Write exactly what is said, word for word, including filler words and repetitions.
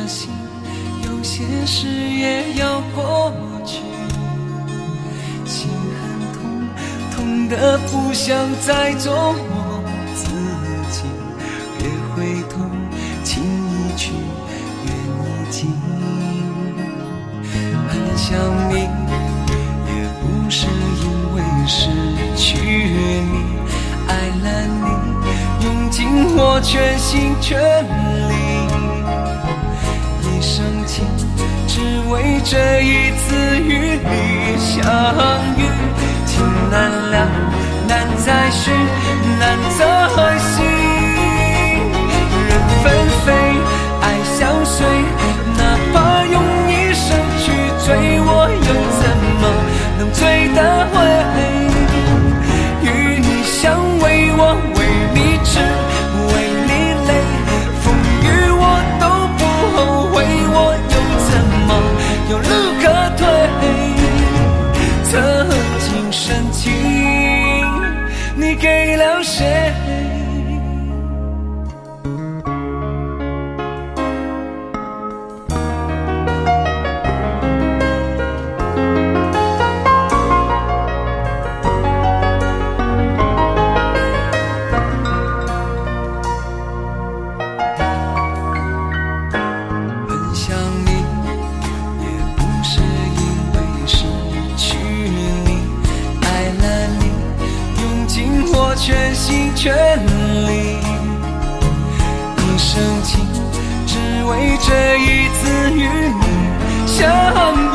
心，有些事也要过去。心很痛，痛得不想再做我自己。越会痛，情一去，缘已尽。很想你，也不是因为失去你，爱了你，用尽我全心全力。一生情，只为这一次与你相遇。情难了，难再续，难再续。人纷飞，爱相随，哪怕用一生去追，我又怎么能追得回？与你相偎，我为你痴，为你累，风雨我都不后悔，我又怎么有路可退？曾经深情，你给了谁？全心全力，一生情，只为这一次与你相遇。